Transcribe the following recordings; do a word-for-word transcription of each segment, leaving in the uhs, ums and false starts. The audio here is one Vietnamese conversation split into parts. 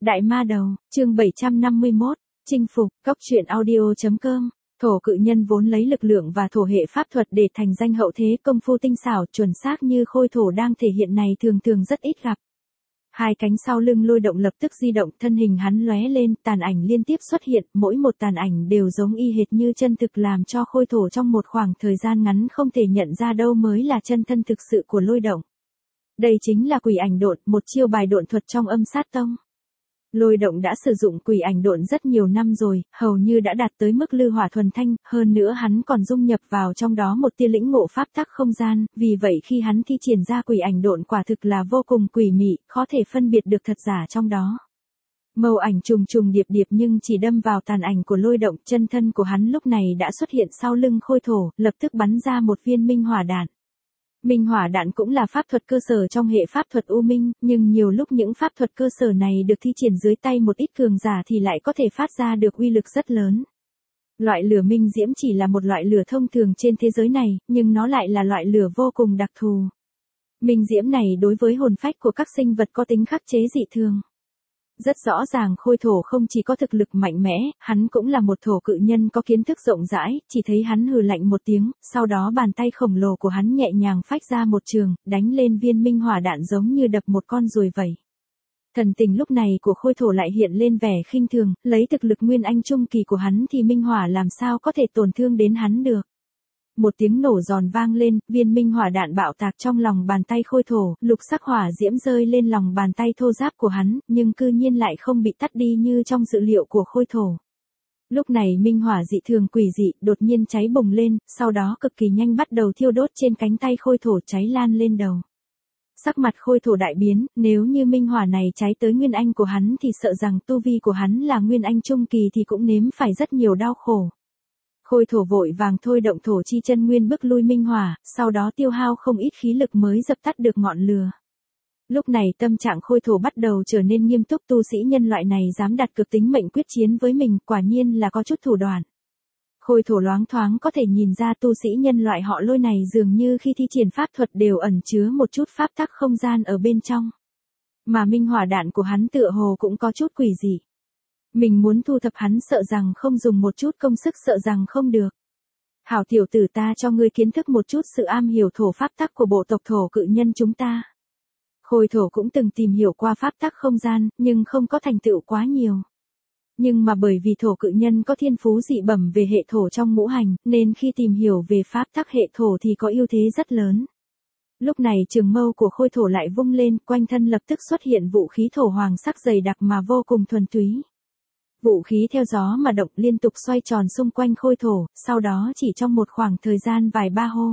Đại ma đầu, chương bảy trăm năm mươi mốt, chinh phục, cốc truyện audio.com. Thổ cự nhân vốn lấy lực lượng và thổ hệ pháp thuật để thành danh hậu thế, công phu tinh xảo chuẩn xác như khôi thổ đang thể hiện này thường thường rất ít gặp. Hai cánh sau lưng lôi động lập tức di động, thân hình hắn lóe lên, tàn ảnh liên tiếp xuất hiện, mỗi một tàn ảnh đều giống y hệt như chân thực, làm cho khôi thổ trong một khoảng thời gian ngắn không thể nhận ra đâu mới là chân thân thực sự của lôi động. Đây chính là quỷ ảnh độn, một chiêu bài độn thuật trong âm sát tông. Lôi động đã sử dụng quỷ ảnh độn rất nhiều năm rồi, hầu như đã đạt tới mức lư hỏa thuần thanh, hơn nữa hắn còn dung nhập vào trong đó một tia lĩnh ngộ pháp tắc không gian, vì vậy khi hắn thi triển ra quỷ ảnh độn quả thực là vô cùng quỷ mị, khó thể phân biệt được thật giả trong đó. Màu ảnh trùng trùng điệp điệp nhưng chỉ đâm vào tàn ảnh của lôi động, chân thân của hắn lúc này đã xuất hiện sau lưng khôi thổ, lập tức bắn ra một viên minh hỏa đạn. Minh hỏa đạn cũng là pháp thuật cơ sở trong hệ pháp thuật U Minh, nhưng nhiều lúc những pháp thuật cơ sở này được thi triển dưới tay một ít cường giả thì lại có thể phát ra được uy lực rất lớn. Loại lửa minh diễm chỉ là một loại lửa thông thường trên thế giới này, nhưng nó lại là loại lửa vô cùng đặc thù. Minh diễm này đối với hồn phách của các sinh vật có tính khắc chế dị thường. Rất rõ ràng khôi thổ không chỉ có thực lực mạnh mẽ, hắn cũng là một thổ cự nhân có kiến thức rộng rãi, chỉ thấy hắn hừ lạnh một tiếng, sau đó bàn tay khổng lồ của hắn nhẹ nhàng phách ra một trường, đánh lên viên minh hỏa đạn giống như đập một con ruồi vậy. Thần tình lúc này của khôi thổ lại hiện lên vẻ khinh thường, lấy thực lực nguyên anh trung kỳ của hắn thì minh hỏa làm sao có thể tổn thương đến hắn được. Một tiếng nổ giòn vang lên, viên minh hỏa đạn bạo tạc trong lòng bàn tay khôi thổ, lục sắc hỏa diễm rơi lên lòng bàn tay thô ráp của hắn, nhưng cư nhiên lại không bị tắt đi như trong dự liệu của khôi thổ. Lúc này minh hỏa dị thường quỷ dị, đột nhiên cháy bùng lên, sau đó cực kỳ nhanh bắt đầu thiêu đốt trên cánh tay khôi thổ, cháy lan lên đầu. Sắc mặt khôi thổ đại biến, nếu như minh hỏa này cháy tới nguyên anh của hắn thì sợ rằng tu vi của hắn là nguyên anh trung kỳ thì cũng nếm phải rất nhiều đau khổ. Khôi thổ vội vàng thôi động thổ chi chân nguyên bức lui minh hỏa, sau đó tiêu hao không ít khí lực mới dập tắt được ngọn lửa. Lúc này tâm trạng khôi thổ bắt đầu trở nên nghiêm túc, tu sĩ nhân loại này dám đặt cược tính mệnh quyết chiến với mình, quả nhiên là có chút thủ đoạn. Khôi thổ loáng thoáng có thể nhìn ra tu sĩ nhân loại họ lôi này dường như khi thi triển pháp thuật đều ẩn chứa một chút pháp tắc không gian ở bên trong. Mà minh hỏa đạn của hắn tựa hồ cũng có chút quỷ dị. Mình muốn thu thập hắn sợ rằng không dùng một chút công sức, sợ rằng không được. Hảo tiểu tử, ta cho ngươi kiến thức một chút sự am hiểu thổ pháp tắc của bộ tộc thổ cự nhân chúng ta. Khôi thổ cũng từng tìm hiểu qua pháp tắc không gian, nhưng không có thành tựu quá nhiều. Nhưng mà bởi vì thổ cự nhân có thiên phú dị bẩm về hệ thổ trong ngũ hành, nên khi tìm hiểu về pháp tắc hệ thổ thì có ưu thế rất lớn. Lúc này trường mâu của khôi thổ lại vung lên, quanh thân lập tức xuất hiện vũ khí thổ hoàng sắc dày đặc mà vô cùng thuần túy. Vũ khí theo gió mà động liên tục xoay tròn xung quanh khôi thổ, sau đó chỉ trong một khoảng thời gian vài ba hô.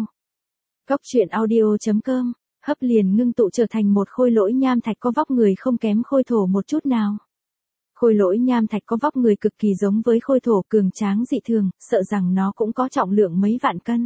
Cốc truyện audio.com, hấp liền ngưng tụ trở thành một khôi lỗi nham thạch có vóc người không kém khôi thổ một chút nào. Khôi lỗi nham thạch có vóc người cực kỳ giống với khôi thổ, cường tráng dị thường, sợ rằng nó cũng có trọng lượng mấy vạn cân.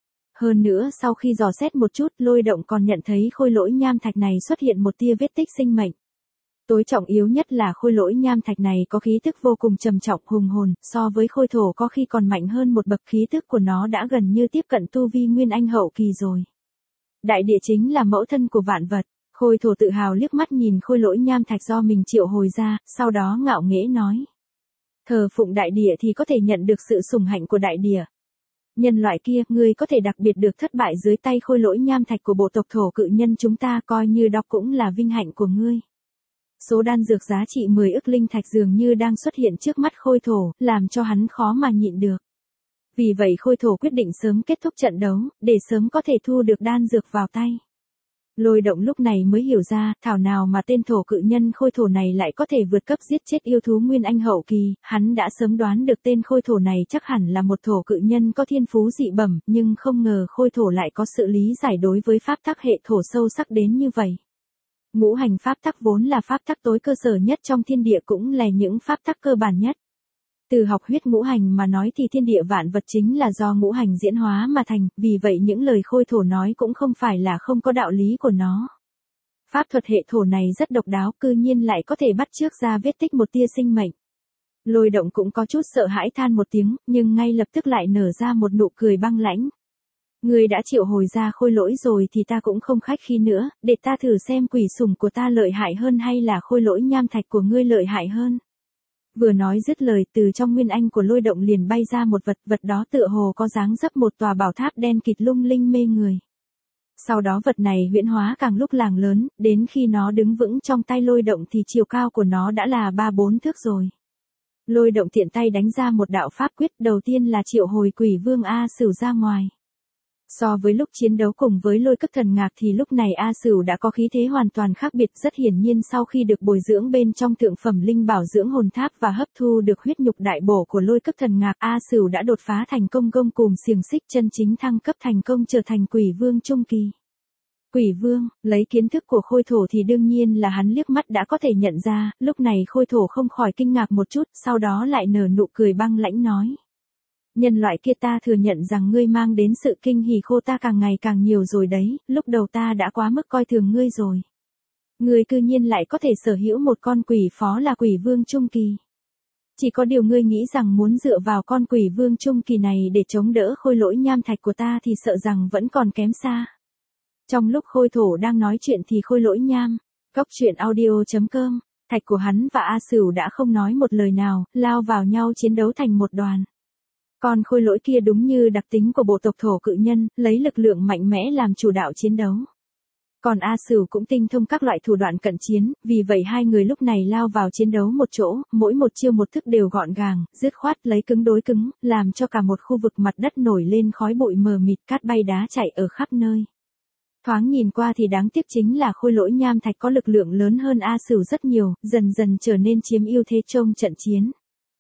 Hơn nữa sau khi dò xét một chút, lôi động còn nhận thấy khôi lỗi nham thạch này xuất hiện một tia vết tích sinh mệnh. Tối trọng yếu nhất là khôi lỗi nham thạch này có khí tức vô cùng trầm trọng hùng hồn, so với khôi thổ có khi còn mạnh hơn một bậc, khí tức của nó đã gần như tiếp cận tu vi nguyên anh hậu kỳ rồi. Đại địa chính là mẫu thân của vạn vật, khôi thổ tự hào liếc mắt nhìn khôi lỗi nham thạch do mình triệu hồi ra, sau đó ngạo nghễ nói. Thờ phụng đại địa thì có thể nhận được sự sủng hạnh của đại địa. Nhân loại kia, ngươi có thể đặc biệt được thất bại dưới tay khôi lỗi nham thạch của bộ tộc thổ cự nhân chúng ta, coi như đọc cũng là vinh hạnh của ngươi. Số đan dược giá trị mười ức linh thạch dường như đang xuất hiện trước mắt khôi thổ, làm cho hắn khó mà nhịn được. Vì vậy khôi thổ quyết định sớm kết thúc trận đấu, để sớm có thể thu được đan dược vào tay. Lôi động lúc này mới hiểu ra, thảo nào mà tên thổ cự nhân khôi thổ này lại có thể vượt cấp giết chết yêu thú nguyên anh hậu kỳ, hắn đã sớm đoán được tên khôi thổ này chắc hẳn là một thổ cự nhân có thiên phú dị bẩm, nhưng không ngờ khôi thổ lại có sự lý giải đối với pháp tắc hệ thổ sâu sắc đến như vậy. Ngũ hành pháp tắc vốn là pháp tắc tối cơ sở nhất trong thiên địa, cũng là những pháp tắc cơ bản nhất. Từ học huyết ngũ hành mà nói thì thiên địa vạn vật chính là do ngũ hành diễn hóa mà thành, vì vậy những lời khôi thổ nói cũng không phải là không có đạo lý của nó. Pháp thuật hệ thổ này rất độc đáo, cư nhiên lại có thể bắt chước ra vết tích một tia sinh mệnh. Lôi động cũng có chút sợ hãi than một tiếng, nhưng ngay lập tức lại nở ra một nụ cười băng lãnh. Ngươi đã triệu hồi ra khôi lỗi rồi thì ta cũng không khách khí nữa, để ta thử xem quỷ sủng của ta lợi hại hơn hay là khôi lỗi nham thạch của ngươi lợi hại hơn. Vừa nói dứt lời, từ trong nguyên anh của lôi động liền bay ra một vật, vật đó tựa hồ có dáng dấp một tòa bảo tháp đen kịt lung linh mê người. Sau đó vật này huyễn hóa càng lúc càng lớn, đến khi nó đứng vững trong tay lôi động thì chiều cao của nó đã là ba bốn thước rồi. Lôi động tiện tay đánh ra một đạo pháp quyết, đầu tiên là triệu hồi quỷ vương A Sửu ra ngoài. So với lúc chiến đấu cùng với lôi cức thần ngạc thì lúc này A Sửu đã có khí thế hoàn toàn khác biệt, rất hiển nhiên sau khi được bồi dưỡng bên trong thượng phẩm linh bảo dưỡng hồn tháp và hấp thu được huyết nhục đại bổ của lôi cức thần ngạc, A Sửu đã đột phá thành công gông cùm xiềng xích, chân chính thăng cấp thành công trở thành quỷ vương trung kỳ. Quỷ vương, lấy kiến thức của khôi thổ thì đương nhiên là hắn liếc mắt đã có thể nhận ra, lúc này khôi thổ không khỏi kinh ngạc một chút, sau đó lại nở nụ cười băng lãnh nói. Nhân loại kia, ta thừa nhận rằng ngươi mang đến sự kinh hỉ khô ta càng ngày càng nhiều rồi đấy, lúc đầu ta đã quá mức coi thường ngươi rồi. Ngươi cư nhiên lại có thể sở hữu một con quỷ phó là quỷ vương trung kỳ. Chỉ có điều ngươi nghĩ rằng muốn dựa vào con quỷ vương trung kỳ này để chống đỡ khôi lỗi nham thạch của ta thì sợ rằng vẫn còn kém xa. Trong lúc khôi thổ đang nói chuyện thì khôi lỗi nham, góc truyện audio chấm com, thạch của hắn và A Sửu đã không nói một lời nào, lao vào nhau chiến đấu thành một đoàn. Còn khôi lỗi kia đúng như đặc tính của bộ tộc thổ cự nhân, lấy lực lượng mạnh mẽ làm chủ đạo chiến đấu. Còn A Sửu cũng tinh thông các loại thủ đoạn cận chiến, vì vậy hai người lúc này lao vào chiến đấu một chỗ, mỗi một chiêu một thức đều gọn gàng, dứt khoát lấy cứng đối cứng, làm cho cả một khu vực mặt đất nổi lên khói bụi mờ mịt, cát bay đá chạy ở khắp nơi. Thoáng nhìn qua thì đáng tiếc chính là khôi lỗi nham thạch có lực lượng lớn hơn A Sửu rất nhiều, dần dần trở nên chiếm ưu thế trong trận chiến.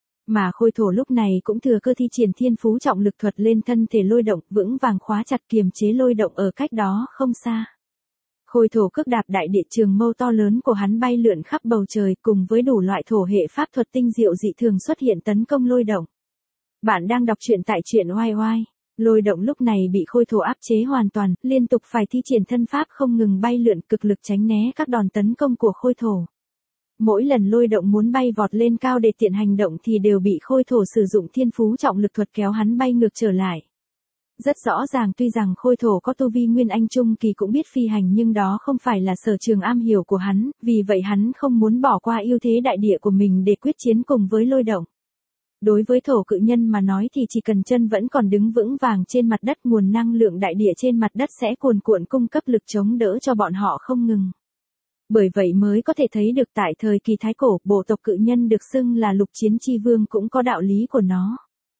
Mà khôi thổ lúc này cũng thừa cơ thi triển thiên phú trọng lực thuật lên thân thể lôi động, vững vàng khóa chặt kiềm chế lôi động ở cách đó không xa. Khôi thổ cước đạp đại địa, trường mâu to lớn của hắn bay lượn khắp bầu trời, cùng với đủ loại thổ hệ pháp thuật tinh diệu dị thường xuất hiện tấn công lôi động. Bạn đang đọc truyện tại truyện oai oai. Lôi động lúc này bị khôi thổ áp chế hoàn toàn, liên tục phải thi triển thân pháp không ngừng bay lượn, cực lực tránh né các đòn tấn công của khôi thổ. Mỗi lần lôi động muốn bay vọt lên cao để tiện hành động thì đều bị khôi thổ sử dụng thiên phú trọng lực thuật kéo hắn bay ngược trở lại. Rất rõ ràng tuy rằng khôi thổ có tu vi nguyên anh trung kỳ cũng biết phi hành nhưng đó không phải là sở trường am hiểu của hắn, vì vậy hắn không muốn bỏ qua ưu thế đại địa của mình để quyết chiến cùng với lôi động. Đối với thổ cự nhân mà nói thì chỉ cần chân vẫn còn đứng vững vàng trên mặt đất, nguồn năng lượng đại địa trên mặt đất sẽ cuồn cuộn cung cấp lực chống đỡ cho bọn họ không ngừng. Bởi vậy mới có thể thấy được tại thời kỳ thái cổ, bộ tộc cự nhân được xưng là lục chiến chi vương cũng có đạo lý của nó.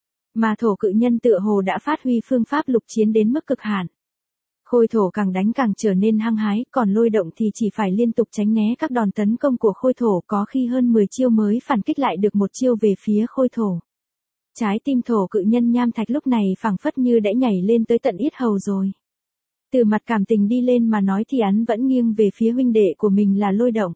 Mà thổ cự nhân tựa hồ đã phát huy phương pháp lục chiến đến mức cực hạn. Khôi thổ càng đánh càng trở nên hăng hái, còn lôi động thì chỉ phải liên tục tránh né các đòn tấn công của khôi thổ, có khi hơn mười chiêu mới phản kích lại được một chiêu về phía khôi thổ. Trái tim thổ cự nhân nham thạch lúc này phảng phất như đã nhảy lên tới tận yết hầu rồi. Từ mặt cảm tình đi lên mà nói thì hắn vẫn nghiêng về phía huynh đệ của mình là lôi động.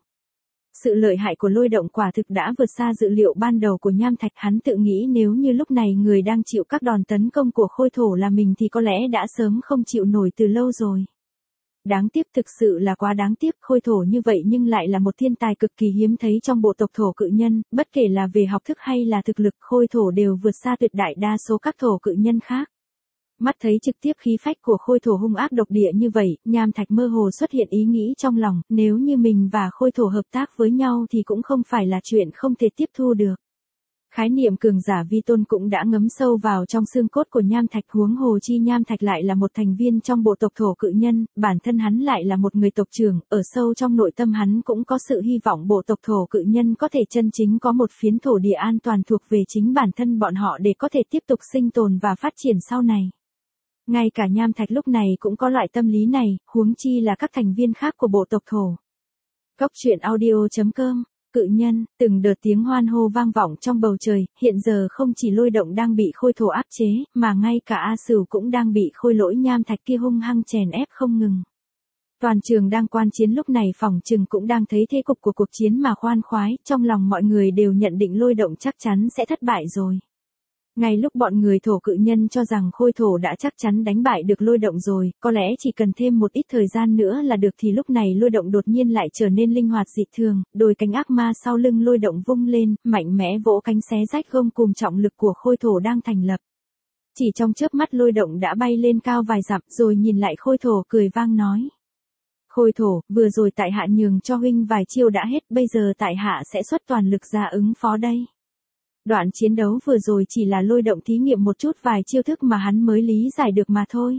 Sự lợi hại của lôi động quả thực đã vượt xa dự liệu ban đầu của nham thạch, hắn tự nghĩ nếu như lúc này người đang chịu các đòn tấn công của khôi thổ là mình thì có lẽ đã sớm không chịu nổi từ lâu rồi. Đáng tiếc, thực sự là quá đáng tiếc, khôi thổ như vậy nhưng lại là một thiên tài cực kỳ hiếm thấy trong bộ tộc thổ cự nhân, bất kể là về học thức hay là thực lực, khôi thổ đều vượt xa tuyệt đại đa số các thổ cự nhân khác. Mắt thấy trực tiếp khí phách của khôi thổ hung ác độc địa như vậy, nham thạch mơ hồ xuất hiện ý nghĩ trong lòng, nếu như mình và khôi thổ hợp tác với nhau thì cũng không phải là chuyện không thể tiếp thu được. Khái niệm cường giả vi tôn cũng đã ngấm sâu vào trong xương cốt của nham thạch, huống hồ chi nham thạch lại là một thành viên trong bộ tộc thổ cự nhân, bản thân hắn lại là một người tộc trưởng, ở sâu trong nội tâm hắn cũng có sự hy vọng bộ tộc thổ cự nhân có thể chân chính có một phiến thổ địa an toàn thuộc về chính bản thân bọn họ để có thể tiếp tục sinh tồn và phát triển sau này. Ngay cả nham thạch lúc này cũng có loại tâm lý này, huống chi là các thành viên khác của bộ tộc thổ. Góc truyện audio chấm com, cự nhân, từng đợt tiếng hoan hô vang vọng trong bầu trời, hiện giờ không chỉ lôi động đang bị khôi thổ áp chế, mà ngay cả A Sửu cũng đang bị khôi lỗi nham thạch kia hung hăng chèn ép không ngừng. Toàn trường đang quan chiến lúc này phỏng chừng cũng đang thấy thế cục của cuộc chiến mà khoan khoái, trong lòng mọi người đều nhận định lôi động chắc chắn sẽ thất bại rồi. Ngay lúc bọn người thổ cự nhân cho rằng khôi thổ đã chắc chắn đánh bại được lôi động rồi, có lẽ chỉ cần thêm một ít thời gian nữa là được thì lúc này lôi động đột nhiên lại trở nên linh hoạt dị thường, đôi cánh ác ma sau lưng lôi động vung lên, mạnh mẽ vỗ cánh xé rách gông cùm trọng lực của khôi thổ đang thành lập. Chỉ trong chớp mắt Lôi Động đã bay lên cao vài dặm rồi nhìn lại Khôi Thổ cười vang nói. Khôi Thổ, vừa rồi tại hạ nhường cho huynh vài chiêu đã hết, bây giờ tại hạ sẽ xuất toàn lực ra ứng phó đây. Đoạn chiến đấu vừa rồi chỉ là Lôi Động thí nghiệm một chút vài chiêu thức mà hắn mới lý giải được mà thôi.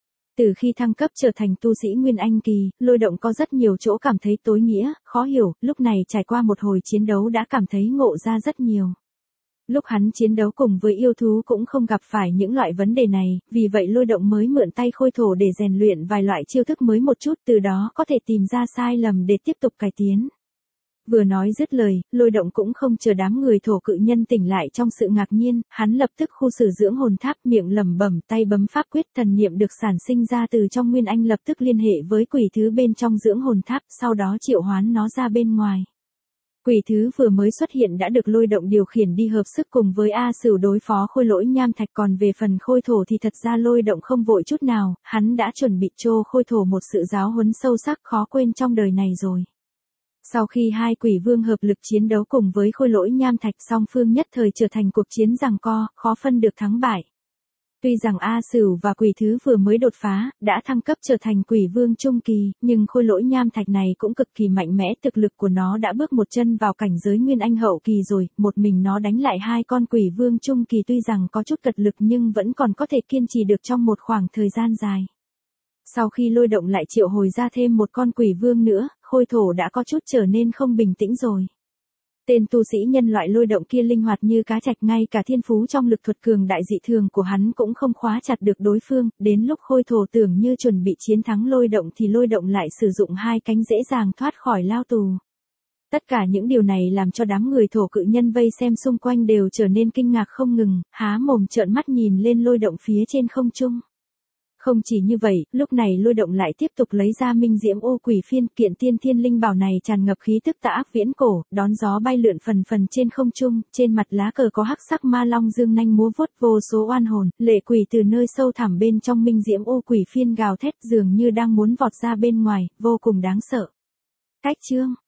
Từ khi thăng cấp trở thành tu sĩ Nguyên Anh kỳ, Lôi Động có rất nhiều chỗ cảm thấy tối nghĩa, khó hiểu, lúc này trải qua một hồi chiến đấu đã cảm thấy ngộ ra rất nhiều. Lúc hắn chiến đấu cùng với yêu thú cũng không gặp phải những loại vấn đề này, vì vậy Lôi Động mới mượn tay Khôi Thổ để rèn luyện vài loại chiêu thức mới một chút, từ đó có thể tìm ra sai lầm để tiếp tục cải tiến. Vừa nói dứt lời, Lôi Động cũng không chờ đám người thổ cự nhân tỉnh lại trong sự ngạc nhiên, hắn lập tức khu xử dưỡng hồn tháp, miệng lẩm bẩm, tay bấm pháp quyết, thần niệm được sản sinh ra từ trong Nguyên Anh lập tức liên hệ với quỷ thứ bên trong dưỡng hồn tháp, sau đó triệu hoán nó ra bên ngoài. Quỷ thứ vừa mới xuất hiện đã được Lôi Động điều khiển đi hợp sức cùng với A Sửu đối phó Khôi Lỗi Nham Thạch, còn về phần Khôi Thổ thì thật ra Lôi Động không vội chút nào, hắn đã chuẩn bị cho Khôi Thổ một sự giáo huấn sâu sắc khó quên trong đời này rồi. Sau khi hai quỷ vương hợp lực chiến đấu cùng với Khôi Lỗi Nham Thạch, song phương nhất thời trở thành cuộc chiến giằng co, khó phân được thắng bại. Tuy rằng A Sửu và quỷ thứ vừa mới đột phá, đã thăng cấp trở thành quỷ vương trung kỳ, nhưng Khôi Lỗi Nham Thạch này cũng cực kỳ mạnh mẽ, thực lực của nó đã bước một chân vào cảnh giới Nguyên Anh hậu kỳ rồi, một mình nó đánh lại hai con quỷ vương trung kỳ tuy rằng có chút cật lực nhưng vẫn còn có thể kiên trì được trong một khoảng thời gian dài. Sau khi Lôi Động lại triệu hồi ra thêm một con quỷ vương nữa, Khôi Thổ đã có chút trở nên không bình tĩnh rồi. Tên tu sĩ nhân loại Lôi Động kia linh hoạt như cá trạch, ngay cả thiên phú trong lực thuật cường đại dị thường của hắn cũng không khóa chặt được đối phương, đến lúc Khôi Thổ tưởng như chuẩn bị chiến thắng Lôi Động thì Lôi Động lại sử dụng hai cánh dễ dàng thoát khỏi lao tù. Tất cả những điều này làm cho đám người thổ cự nhân vây xem xung quanh đều trở nên kinh ngạc không ngừng, há mồm trợn mắt nhìn lên Lôi Động phía trên không trung. Không chỉ như vậy, lúc này Lôi Động lại tiếp tục lấy ra Minh Diễm Ô Quỷ Phiên, kiện tiên thiên linh bảo này tràn ngập khí tức tà ác viễn cổ, đón gió bay lượn phần phần trên không trung, trên mặt lá cờ có hắc sắc ma long dương nanh múa vuốt, vô số oan hồn, lệ quỷ từ nơi sâu thẳm bên trong Minh Diễm Ô Quỷ Phiên gào thét, dường như đang muốn vọt ra bên ngoài, vô cùng đáng sợ. Cách chương